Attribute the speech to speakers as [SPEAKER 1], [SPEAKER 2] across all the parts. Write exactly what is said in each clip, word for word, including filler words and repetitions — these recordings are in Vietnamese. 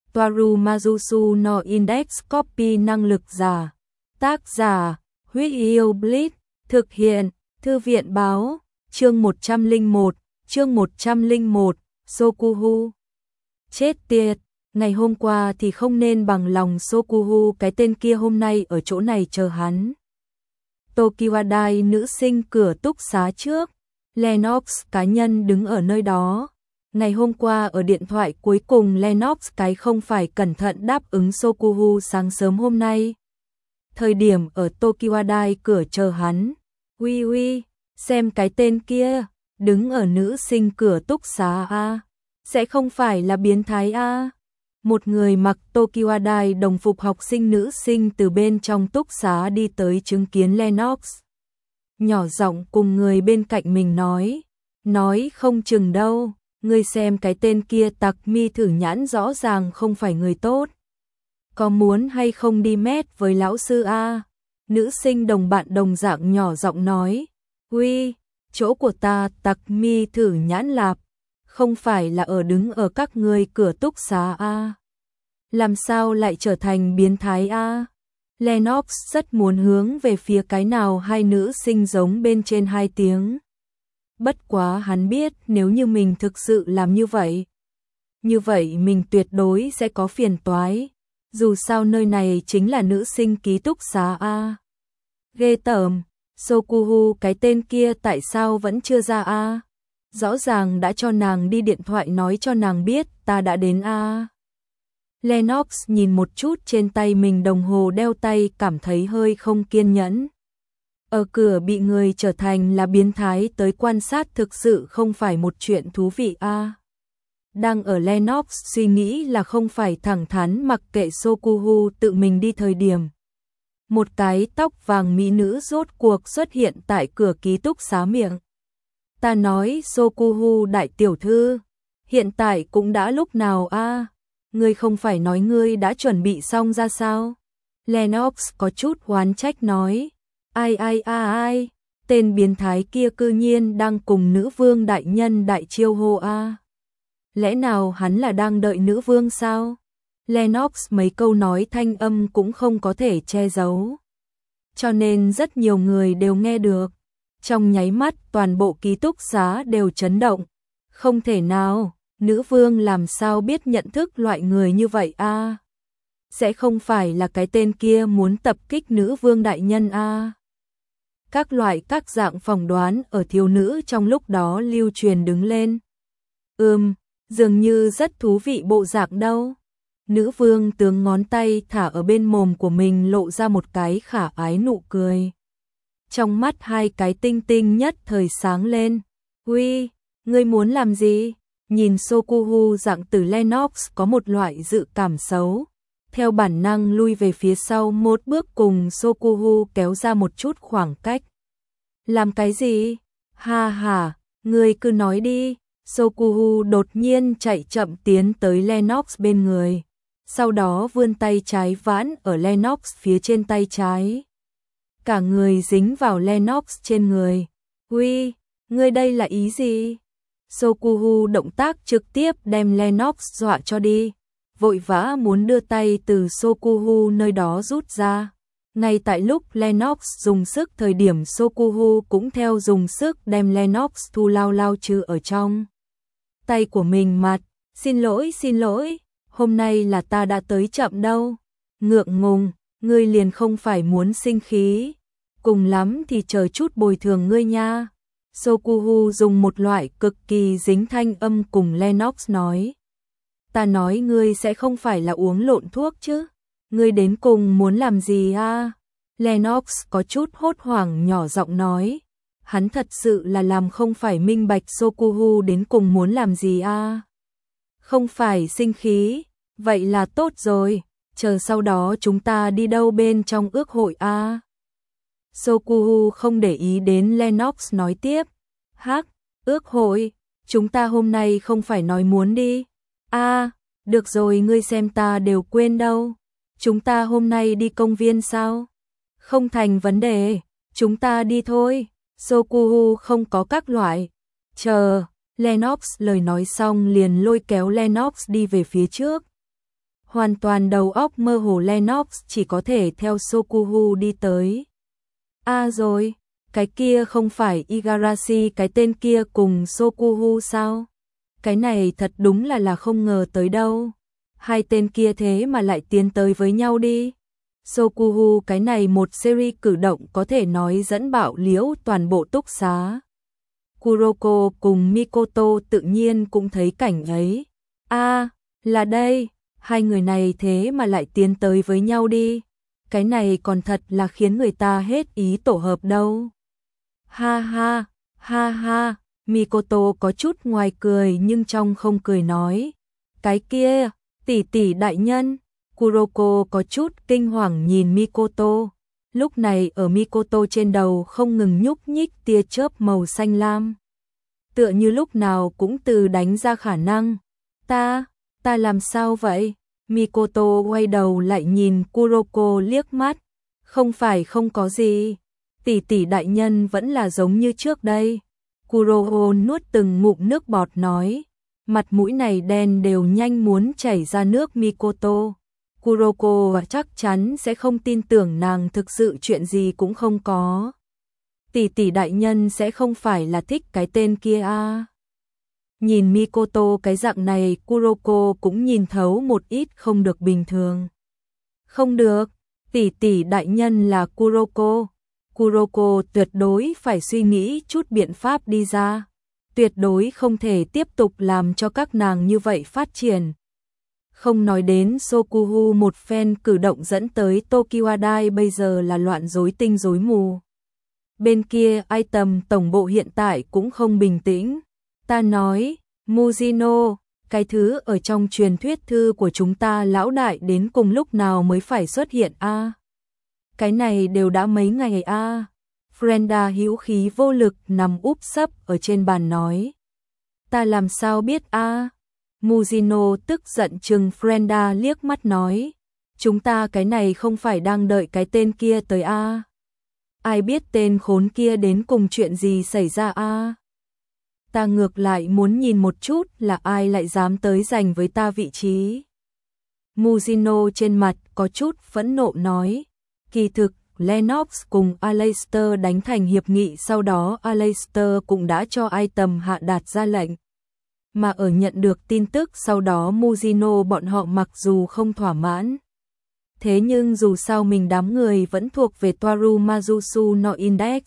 [SPEAKER 1] Toaru Majusu no Index Copy năng lực giả. Tác giả, Huyết Yêu Blitz, thực hiện, Thư viện báo, chương một trăm lẻ một, chương một trăm lẻ một, Sokuhu. Chết tiệt, ngày hôm qua thì không nên bằng lòng Sokuhu, cái tên kia hôm nay ở chỗ này chờ hắn. Tokiwadai nữ sinh cửa túc xá trước, Lennox cá nhân đứng ở nơi đó. Ngày hôm qua ở điện thoại cuối cùng Lennox cái không phải cẩn thận đáp ứng Sokuhu sáng sớm hôm nay. Thời điểm ở Tokiwadai cửa chờ hắn. Uy uy, xem cái tên kia, đứng ở nữ sinh cửa túc xá a, sẽ không phải là biến thái a. Một người mặc Tokiwadai đồng phục học sinh nữ sinh từ bên trong túc xá đi tới chứng kiến Lennox. Nhỏ giọng cùng người bên cạnh mình nói, nói không chừng đâu, ngươi xem cái tên kia tặc mi thử nhãn rõ ràng không phải người tốt. Có muốn hay không đi mét với lão sư a? Nữ sinh đồng bạn đồng dạng nhỏ giọng nói, uy, chỗ của ta tặc mi thử nhãn lạp, không phải là ở đứng ở các ngươi cửa túc xá a. Làm sao lại trở thành biến thái a? Lennox rất muốn hướng về phía cái nào hai nữ sinh giống bên trên hai tiếng. Bất quá hắn biết nếu như mình thực sự làm như vậy, như vậy mình tuyệt đối sẽ có phiền toái. Dù sao nơi này chính là nữ sinh ký túc xá a. Ghê tởm, Sokuhu cái tên kia tại sao vẫn chưa ra a? Rõ ràng đã cho nàng đi điện thoại nói cho nàng biết ta đã đến a. Lennox nhìn một chút trên tay mình đồng hồ đeo tay cảm thấy hơi không kiên nhẫn. Ở cửa bị người trở thành là biến thái tới quan sát thực sự không phải một chuyện thú vị a. Đang ở Lennox suy nghĩ là không phải thẳng thắn mặc kệ Sokuhu tự mình đi thời điểm. Một cái tóc vàng mỹ nữ rốt cuộc xuất hiện tại cửa ký túc xá miệng. Ta nói Sokuhu đại tiểu thư, hiện tại cũng đã lúc nào a? Ngươi không phải nói ngươi đã chuẩn bị xong ra sao? Lennox có chút oán trách nói, ai ai ai ai, tên biến thái kia cư nhiên đang cùng nữ vương đại nhân đại chiêu hô a. Lẽ nào hắn là đang đợi nữ vương sao? Lennox mấy câu nói thanh âm cũng không có thể che giấu. Cho nên rất nhiều người đều nghe được. Trong nháy mắt toàn bộ ký túc xá đều chấn động. Không thể nào, nữ vương làm sao biết nhận thức loại người như vậy a? Sẽ không phải là cái tên kia muốn tập kích nữ vương đại nhân a? Các loại các dạng phỏng đoán ở thiếu nữ trong lúc đó lưu truyền đứng lên. Ừm, dường như rất thú vị bộ dạng đâu. Nữ vương tướng ngón tay thả ở bên mồm của mình lộ ra một cái khả ái nụ cười. Trong mắt hai cái tinh tinh nhất thời sáng lên. Uy, ngươi muốn làm gì? Nhìn Sokuhu dạng từ Lennox có một loại dự cảm xấu. Theo bản năng lui về phía sau một bước cùng Sokuhu kéo ra một chút khoảng cách. Làm cái gì? Ha ha, ngươi cứ nói đi. Sokuhu đột nhiên chạy chậm tiến tới Lennox bên người. Sau đó vươn tay trái vãn ở Lennox phía trên tay trái. Cả người dính vào Lennox trên người. Uy, ngươi đây là ý gì? Sokuhu động tác trực tiếp đem Lennox dọa cho đi. Vội vã muốn đưa tay từ Sokuhu nơi đó rút ra. Ngay tại lúc Lennox dùng sức thời điểm Sokuhu cũng theo dùng sức đem Lennox thu lao lao trừ ở trong tay của mình mặt. Xin lỗi xin lỗi, hôm nay là ta đã tới chậm đâu. Ngượng ngùng, ngươi liền không phải muốn sinh khí. Cùng lắm thì chờ chút bồi thường ngươi nha. Sokuhu dùng một loại cực kỳ dính thanh âm cùng Lennox nói. Ta nói ngươi sẽ không phải là uống lộn thuốc chứ. Ngươi đến cùng muốn làm gì a? Lennox có chút hốt hoảng nhỏ giọng nói. Hắn thật sự là làm không phải minh bạch Sokuhu đến cùng muốn làm gì a. Không phải sinh khí, vậy là tốt rồi, chờ sau đó chúng ta đi đâu bên trong ước hội a. Sokuhu không để ý đến Lennox nói tiếp. Hắc, ước hội, chúng ta hôm nay không phải nói muốn đi. A, được rồi ngươi xem ta đều quên đâu. Chúng ta hôm nay đi công viên sao? Không thành vấn đề, chúng ta đi thôi. Sokuhu không có các loại. Chờ, Lennox lời nói xong liền lôi kéo Lennox đi về phía trước. Hoàn toàn đầu óc mơ hồ Lennox chỉ có thể theo Sokuhu đi tới. À rồi, cái kia không phải Igarashi cái tên kia cùng Sokuhu sao? Cái này thật đúng là là không ngờ tới đâu. Hai tên kia thế mà lại tiến tới với nhau đi. Sokuhu cái này một series cử động có thể nói dẫn bạo liễu toàn bộ túc xá. Kuroko cùng Mikoto tự nhiên cũng thấy cảnh ấy. À, là đây, hai người này thế mà lại tiến tới với nhau đi. Cái này còn thật là khiến người ta hết ý tổ hợp đâu. Ha ha, ha ha, Mikoto có chút ngoài cười nhưng trong không cười nói. Cái kia, tỷ tỷ đại nhân. Kuroko có chút kinh hoàng nhìn Mikoto. Lúc này ở Mikoto trên đầu không ngừng nhúc nhích tia chớp màu xanh lam. Tựa như lúc nào cũng từ đánh ra khả năng. Ta, ta làm sao vậy? Mikoto quay đầu lại nhìn Kuroko liếc mắt. Không phải không có gì. Tỷ tỷ đại nhân vẫn là giống như trước đây. Kuroko nuốt từng ngụm nước bọt nói. Mặt mũi này đen đều nhanh muốn chảy ra nước Mikoto. Kuroko chắc chắn sẽ không tin tưởng nàng thực sự chuyện gì cũng không có. Tỷ tỷ đại nhân sẽ không phải là thích cái tên kia à. Nhìn Mikoto cái dạng này, Kuroko cũng nhìn thấu một ít không được bình thường. Không được, tỷ tỷ đại nhân là Kuroko. Kuroko tuyệt đối phải suy nghĩ chút biện pháp đi ra. Tuyệt đối không thể tiếp tục làm cho các nàng như vậy phát triển. Không nói đến Sokuhu một phen cử động dẫn tới Tokiwadai bây giờ là loạn rối tinh rối mù. Bên kia item tổng bộ hiện tại cũng không bình tĩnh. Ta nói, Mujino, cái thứ ở trong truyền thuyết thư của chúng ta lão đại đến cùng lúc nào mới phải xuất hiện a? À? Cái này đều đã mấy ngày a. À? Frenda hữu khí vô lực nằm úp sấp ở trên bàn nói. Ta làm sao biết a? À? Mujino tức giận chừng Frenda liếc mắt nói. Chúng ta cái này không phải đang đợi cái tên kia tới a? À? Ai biết tên khốn kia đến cùng chuyện gì xảy ra a? À? Ta ngược lại muốn nhìn một chút là ai lại dám tới giành với ta vị trí. Mujino trên mặt có chút phẫn nộ nói. Kỳ thực, Lennox cùng Aleister đánh thành hiệp nghị, sau đó Aleister cũng đã cho item hạ đạt ra lệnh. Mà ở nhận được tin tức sau đó Mujino bọn họ mặc dù không thỏa mãn. Thế nhưng dù sao mình đám người vẫn thuộc về Toaru Mazusu no Index.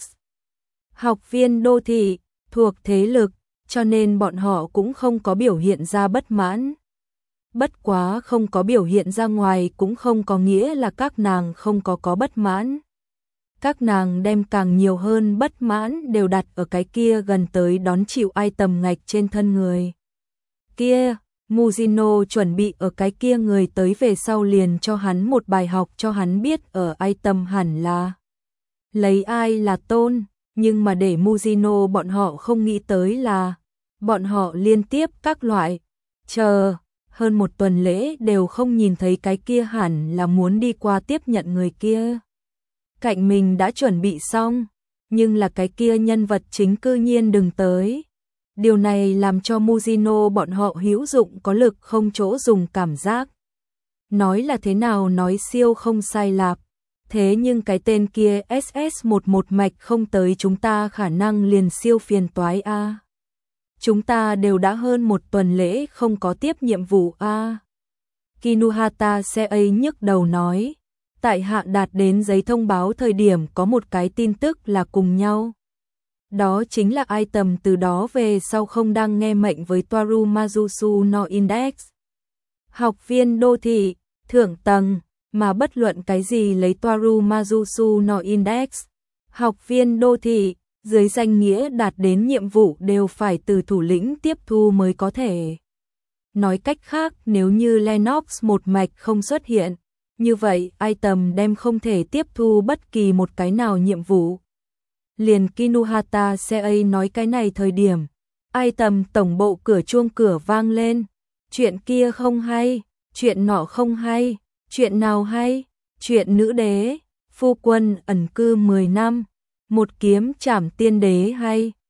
[SPEAKER 1] Học viên đô thị, thuộc thế lực, cho nên bọn họ cũng không có biểu hiện ra bất mãn. Bất quá không có biểu hiện ra ngoài cũng không có nghĩa là các nàng không có có bất mãn. Các nàng đem càng nhiều hơn bất mãn đều đặt ở cái kia gần tới đón chịu item ngạch trên thân người. Kia, Mujino chuẩn bị ở cái kia người tới về sau liền cho hắn một bài học cho hắn biết ở item hẳn là lấy ai là tôn, nhưng mà để Mujino bọn họ không nghĩ tới là bọn họ liên tiếp các loại chờ hơn một tuần lễ đều không nhìn thấy cái kia hẳn là muốn đi qua tiếp nhận người kia. Cạnh mình đã chuẩn bị xong, nhưng là cái kia nhân vật chính cư nhiên đừng tới. Điều này làm cho Mujino bọn họ hữu dụng có lực không chỗ dùng cảm giác. Nói là thế nào nói siêu không sai lạp. Thế nhưng cái tên kia ét ét mười một mạch không tới chúng ta khả năng liền siêu phiền toái a. À. Chúng ta đều đã hơn một tuần lễ không có tiếp nhiệm vụ a. À. Kinuhata Sei nhức đầu nói. Tại hạ đạt đến giấy thông báo thời điểm có một cái tin tức là cùng nhau. Đó chính là item từ đó về sau không đang nghe mệnh với Toaru Mazusu no Index. Học viên đô thị, thượng tầng, mà bất luận cái gì lấy Toaru Mazusu no Index. Học viên đô thị, dưới danh nghĩa đạt đến nhiệm vụ đều phải từ thủ lĩnh tiếp thu mới có thể. Nói cách khác, nếu như Lennox một mạch không xuất hiện, như vậy item đem không thể tiếp thu bất kỳ một cái nào nhiệm vụ. Liền Kinuhata Sei nói cái này thời điểm, item tổng bộ cửa chuông cửa vang lên. Chuyện kia không hay, chuyện nọ không hay, chuyện nào hay, chuyện nữ đế, phu quân ẩn cư mười năm, một kiếm trảm tiên đế hay.